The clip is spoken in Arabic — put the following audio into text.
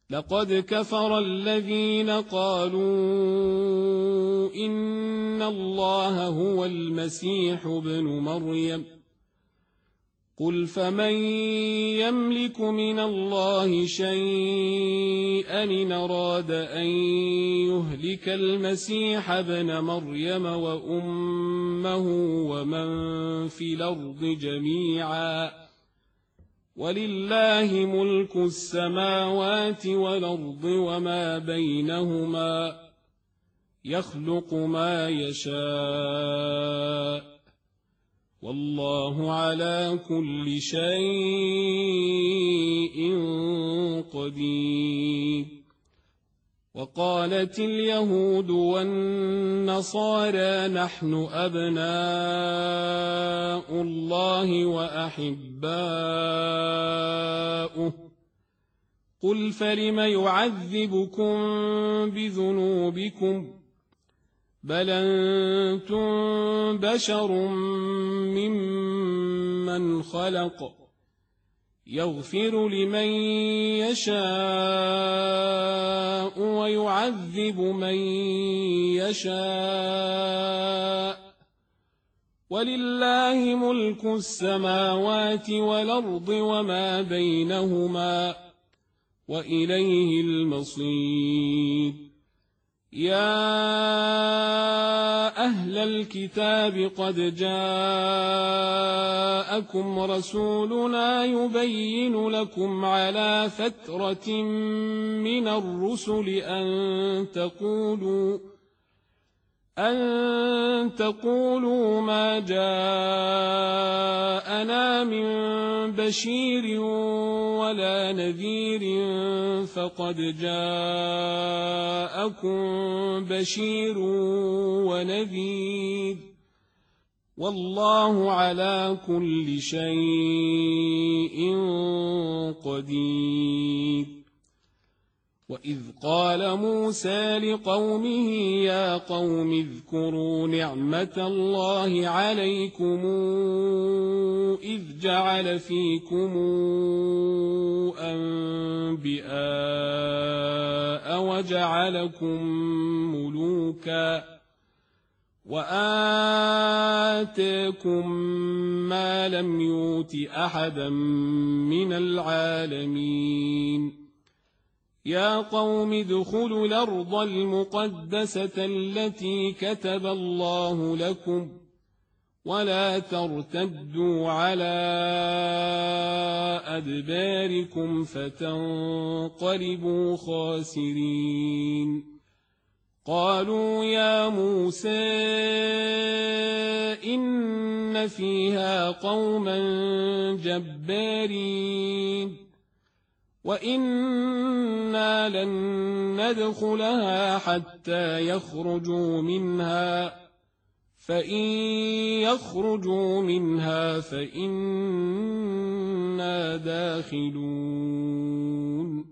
لقد كفر الذين قالوا إن الله هو المسيح ابن مريم قل فمن يملك من الله شيئا إن أراد أن يهلك المسيح ابن مريم وأمه ومن في الأرض جميعا ولله ملك السماوات والأرض وما بينهما يخلق ما يشاء والله على كل شيء قدير. وقالت اليهود والنصارى نحن أبناء الله وأحباؤه قل فلم يعذبكم بذنوبكم بل أنتم بشر ممن خلق يغفر لمن يشاء ويعذب من يشاء ولله ملك السماوات والأرض وما بينهما وإليه المصير. يا أهل الكتاب قد جاءكم رسولنا يبين لكم على فترة من الرسل أن تقولوا ما جاءنا من بشير ولا نذير فقد جاءكم بشير ونذير والله على كل شيء قدير. وإذ قال موسى لقومه يا قوم اذكروا نعمة الله عليكم إذ جعل فيكم أنبياء وجعلكم ملوكا وآتاكم ما لم يؤت أحدا من العالمين. يا قوم ادخلوا الأرض المقدسة التي كتب الله لكم ولا ترتدوا على أدباركم فتنقلبوا خاسرين. قالوا يا موسى إن فيها قوما جبارين وإنا لن ندخلها حتى يخرجوا منها فإن يخرجوا منها فإنا داخلون.